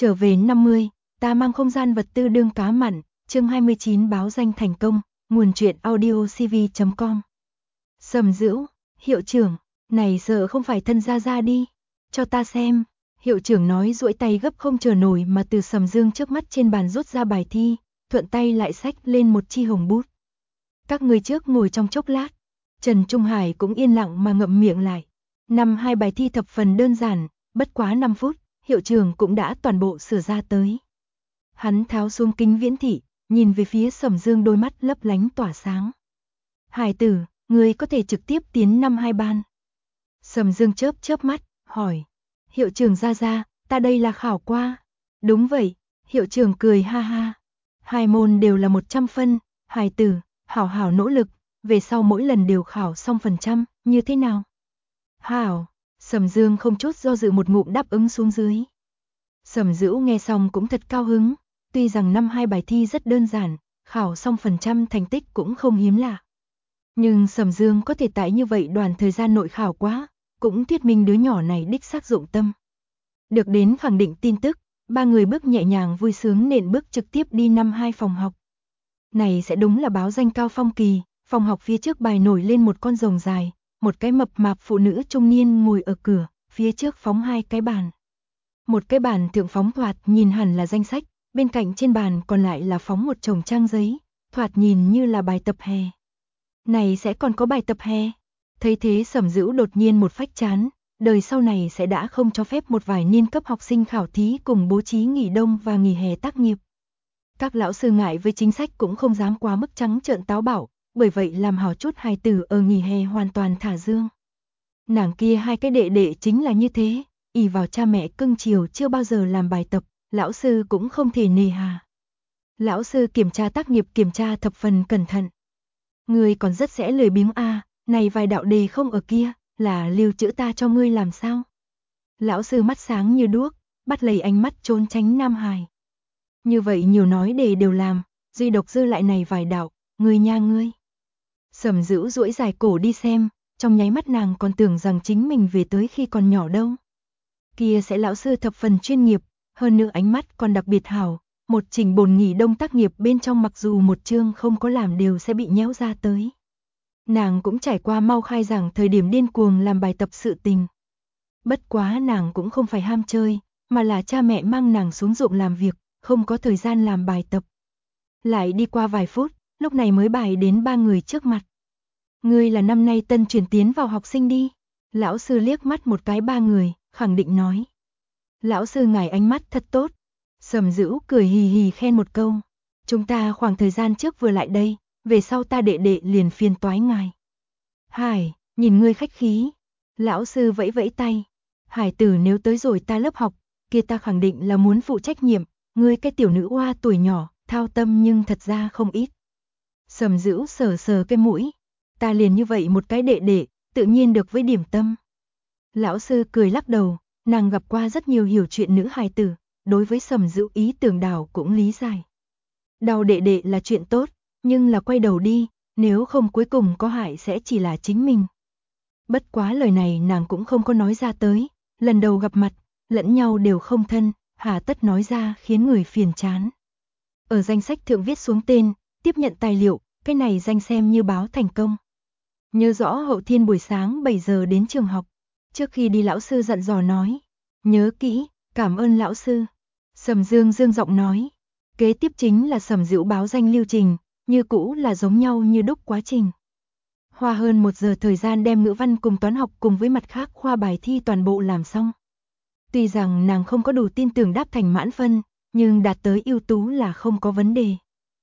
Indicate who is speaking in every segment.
Speaker 1: Trở về 50, ta mang không gian vật tư đương cá mặn, chương 29 báo danh thành công, nguồn truyện audiocv.com. Sầm Dữu, hiệu trưởng, này sợ không phải thân ra đi, cho ta xem. Hiệu trưởng nói duỗi tay gấp không chờ nổi mà từ Sầm Dương trước mắt trên bàn rút ra bài thi, thuận tay lại xách lên một chi hồng bút. Các người trước ngồi trong chốc lát, Trần Trung Hải cũng yên lặng mà ngậm miệng lại. Năm hai bài thi thập phần đơn giản, bất quá 5 phút, hiệu trưởng cũng đã toàn bộ sửa ra tới. Hắn tháo xuống kính viễn thị, nhìn về phía Sầm Dương đôi mắt lấp lánh tỏa sáng. Hải tử, ngươi có thể trực tiếp tiến năm 2 ban. Sầm Dương chớp mắt, hỏi. Hiệu trưởng ra, ta đây là khảo qua. Đúng vậy, hiệu trưởng cười ha ha. 2 môn đều là 100 phân, Hải tử, hảo nỗ lực, về sau mỗi lần đều khảo xong phần trăm, như thế nào? Hảo, Sầm Dương không chút do dự một ngụm đáp ứng xuống dưới. Sầm Dữu nghe xong cũng thật cao hứng, tuy rằng năm 2 bài thi rất đơn giản, khảo xong phần trăm thành tích cũng không hiếm lạ. Nhưng Sầm Dương có thể tại như vậy đoàn thời gian nội khảo quá, cũng thuyết minh đứa nhỏ này đích xác dụng tâm. Được đến khẳng định tin tức, 3 người bước nhẹ nhàng vui sướng nện bước trực tiếp đi năm 2 phòng học. Này sẽ đúng là báo danh cao phong kỳ, phòng học phía trước bài nổi lên một con rồng dài, một cái mập mạp phụ nữ trung niên ngồi ở cửa, phía trước phóng 2 cái bàn. Một cái bàn thượng phóng thoạt nhìn hẳn là danh sách, bên cạnh trên bàn còn lại là phóng một chồng trang giấy, thoạt nhìn như là bài tập hè. Này sẽ còn có bài tập hè. Thấy thế Sầm Dữu đột nhiên một phách chán, đời sau này sẽ đã không cho phép một vài niên cấp học sinh khảo thí cùng bố trí nghỉ đông và nghỉ hè tác nghiệp. Các lão sư ngại với chính sách cũng không dám quá mức trắng trợn táo bạo, bởi vậy làm hảo chút hài tử ở nghỉ hè hoàn toàn thả dương. Nàng kia 2 cái đệ đệ chính là như thế, ỷ vào cha mẹ cưng chiều chưa bao giờ làm bài tập, lão sư cũng không thể nề hà. Lão sư kiểm tra tác nghiệp kiểm tra thập phần cẩn thận. Ngươi còn rất sẽ lười biếng này vài đạo đề không ở kia, là lưu trữ ta cho ngươi làm sao? Lão sư mắt sáng như đuốc, bắt lấy ánh mắt trốn tránh Nam Hải. Như vậy nhiều nói đề đều làm, duy độc dư lại này vài đạo, ngươi nha ngươi. Sầm Dữu duỗi dài cổ đi xem, trong nháy mắt nàng còn tưởng rằng chính mình về tới khi còn nhỏ đâu. Kia sẽ lão sư thập phần chuyên nghiệp, hơn nữa ánh mắt còn đặc biệt hảo, một chỉnh bồn nghỉ đông tác nghiệp bên trong mặc dù một chương không có làm đều sẽ bị nhéo ra tới. Nàng cũng trải qua mau khai giảng thời điểm điên cuồng làm bài tập sự tình. Bất quá nàng cũng không phải ham chơi, mà là cha mẹ mang nàng xuống ruộng làm việc, không có thời gian làm bài tập. Lại đi qua vài phút, lúc này mới bài đến 3 người trước mặt. Ngươi là năm nay tân chuyển tiến vào học sinh đi. Lão sư liếc mắt một cái 3 người, khẳng định nói. Lão sư ngài ánh mắt thật tốt. Sầm Dữu cười hì hì khen một câu. Chúng ta khoảng thời gian trước vừa lại đây, về sau ta đệ đệ liền phiền toái ngài. Hải, nhìn ngươi khách khí. Lão sư vẫy vẫy tay. Hải tử nếu tới rồi ta lớp học, kia ta khẳng định là muốn phụ trách nhiệm, ngươi cái tiểu nữ oa tuổi nhỏ, thao tâm nhưng thật ra không ít. Sầm Dữu sờ cái mũi. Ta liền như vậy một cái đệ đệ, tự nhiên được với điểm tâm. Lão sư cười lắc đầu, nàng gặp qua rất nhiều hiểu chuyện nữ hài tử, đối với Sầm Dữu ý tưởng đảo cũng lý giải. Đau đệ đệ là chuyện tốt, nhưng là quay đầu đi, nếu không cuối cùng có hại sẽ chỉ là chính mình. Bất quá lời này nàng cũng không có nói ra tới, lần đầu gặp mặt, lẫn nhau đều không thân, hà tất nói ra khiến người phiền chán. Ở danh sách thượng viết xuống tên, tiếp nhận tài liệu, cái này danh xem như báo thành công. Nhớ rõ hậu thiên buổi sáng 7 giờ đến trường học. Trước khi đi lão sư dặn dò nói. Nhớ kỹ, cảm ơn lão sư. Sầm Dương dương giọng nói. Kế tiếp chính là Sầm Dữu báo danh lưu trình, như cũ là giống nhau như đúc quá trình. Hoa hơn 1 giờ thời gian đem ngữ văn cùng toán học cùng với mặt khác khoa bài thi toàn bộ làm xong. Tuy rằng nàng không có đủ tin tưởng đáp thành mãn phân, nhưng đạt tới ưu tú là không có vấn đề.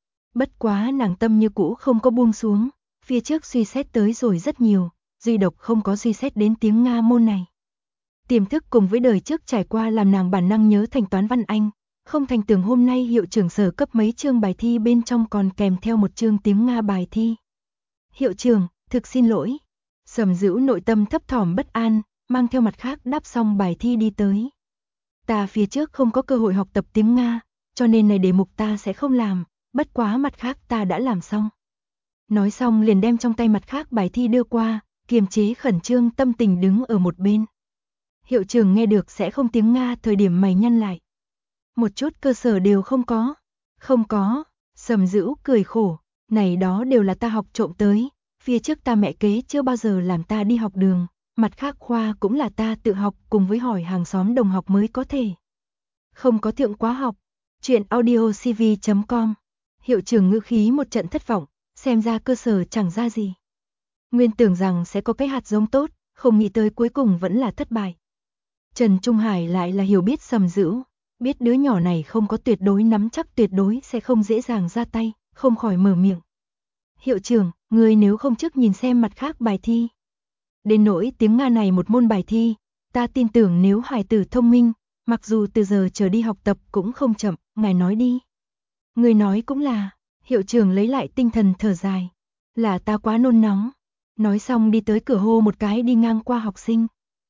Speaker 1: Bất quá nàng tâm như cũ không có buông xuống. Phía trước suy xét tới rồi rất nhiều, duy độc không có suy xét đến tiếng Nga môn này. Tiềm thức cùng với đời trước trải qua làm nàng bản năng nhớ thành toán văn Anh, không thành tưởng hôm nay hiệu trưởng sở cấp mấy chương bài thi bên trong còn kèm theo một chương tiếng Nga bài thi. Hiệu trưởng, thực xin lỗi. Sầm Dữu nội tâm thấp thỏm bất an, mang theo mặt khác đáp xong bài thi đi tới. Ta phía trước không có cơ hội học tập tiếng Nga, cho nên này đề mục ta sẽ không làm, bất quá mặt khác ta đã làm xong. Nói xong liền đem trong tay mặt khác bài thi đưa qua, kiềm chế khẩn trương tâm tình đứng ở một bên. Hiệu trưởng nghe được sẽ không tiếng Nga thời điểm mày nhăn lại. một chút cơ sở đều không có. Không có, Sầm Dữu cười khổ, này đó đều là ta học trộm tới, phía trước ta mẹ kế chưa bao giờ làm ta đi học đường, mặt khác khoa cũng là ta tự học cùng với hỏi hàng xóm đồng học mới có thể. Không có thượng quá học. Chuyện audiocv.com. Hiệu trưởng ngữ khí một trận thất vọng, xem ra cơ sở chẳng ra gì. Nguyên tưởng rằng sẽ có cái hạt giống tốt, không nghĩ tới cuối cùng vẫn là thất bại. Trần Trung Hải lại là hiểu biết Sầm Dữu, biết đứa nhỏ này không có tuyệt đối nắm chắc, tuyệt đối sẽ không dễ dàng ra tay, không khỏi mở miệng. Hiệu trưởng, người nếu không trước nhìn xem mặt khác bài thi. Đến nỗi tiếng Nga này một môn bài thi, ta tin tưởng nếu hải tử thông minh, mặc dù từ giờ trở đi học tập cũng không chậm, ngài nói đi. Người nói cũng là, hiệu trưởng lấy lại tinh thần thở dài. Là ta quá nôn nóng. Nói xong đi tới cửa hô một cái đi ngang qua học sinh.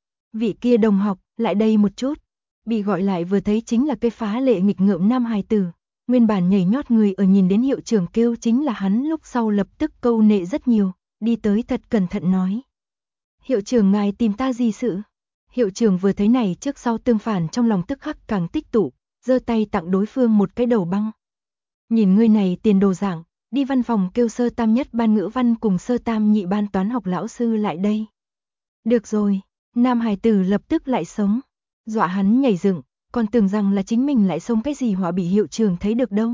Speaker 1: Vị kia đồng học, lại đây một chút. Bị gọi lại vừa thấy chính là cái phá lệ nghịch ngợm nam hài tử. Nguyên bản nhảy nhót người ở nhìn đến hiệu trưởng kêu chính là hắn lúc sau lập tức câu nệ rất nhiều, đi tới thật cẩn thận nói. Hiệu trưởng ngài tìm ta gì sự? Hiệu trưởng vừa thấy này trước sau tương phản trong lòng tức khắc càng tích tụ, giơ tay tặng đối phương một cái đầu băng. Nhìn người này tiền đồ dạng, đi văn phòng kêu sơ tam nhất ban ngữ văn cùng sơ tam nhị ban toán học lão sư lại đây. Được rồi, nam hài tử lập tức lại sống, dọa hắn nhảy dựng, còn tưởng rằng là chính mình lại xông cái gì họa bị hiệu trưởng thấy được đâu.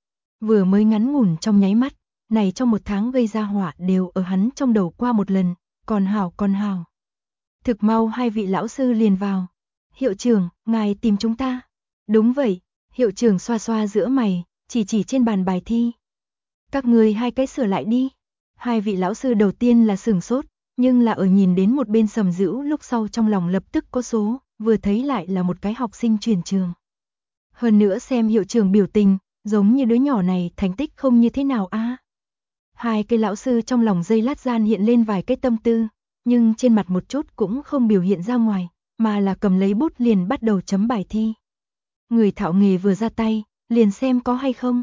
Speaker 1: Vừa mới ngắn ngủn trong nháy mắt, này trong một tháng gây ra họa đều ở hắn trong đầu qua một lần, còn hào. Thực mau hai vị lão sư liền vào. Hiệu trưởng, ngài tìm chúng ta. Đúng vậy, hiệu trưởng xoa xoa giữa mày, chỉ trên bàn bài thi. Các người hai cái sửa lại đi. Hai vị lão sư đầu tiên là sửng sốt, nhưng là ở nhìn đến một bên Sầm Dữu lúc sau trong lòng lập tức có số, vừa thấy lại là một cái học sinh chuyển trường. Hơn nữa xem hiệu trưởng biểu tình, giống như đứa nhỏ này thành tích không như thế nào a. Hai cái lão sư trong lòng giây lát gian hiện lên vài cái tâm tư, nhưng trên mặt một chút cũng không biểu hiện ra ngoài, mà là cầm lấy bút liền bắt đầu chấm bài thi. Người thạo nghề vừa ra tay, liền xem có hay không.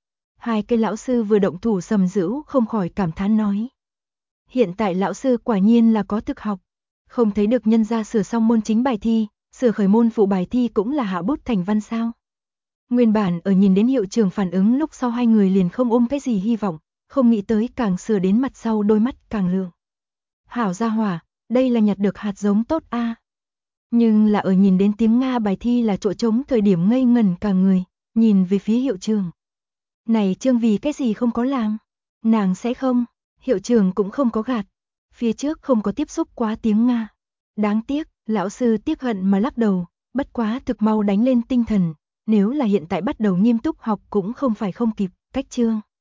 Speaker 1: Hai cái lão sư vừa động thủ, Sầm Dữu không khỏi cảm thán nói. Hiện tại lão sư quả nhiên là có thực học, không thấy được nhân gia sửa xong môn chính bài thi, sửa khởi môn phụ bài thi cũng là hạ bút thành văn sao. Nguyên bản ở nhìn đến hiệu trưởng phản ứng lúc sau hai người liền không ôm cái gì hy vọng, không nghĩ tới càng sửa đến mặt sau đôi mắt càng lượng. Hảo gia hỏa, đây là nhặt được hạt giống tốt a. Nhưng là ở nhìn đến tiếng Nga bài thi là chỗ trống thời điểm ngây ngẩn cả người, nhìn về phía hiệu trưởng. Này Trương vì cái gì không có làm? Nàng sẽ không, hiệu trưởng cũng không có gạt. Phía trước không có tiếp xúc quá tiếng Nga. Đáng tiếc, lão sư tiếc hận mà lắc đầu, bất quá thực mau đánh lên tinh thần. Nếu là hiện tại bắt đầu nghiêm túc học cũng không phải không kịp, cách chương.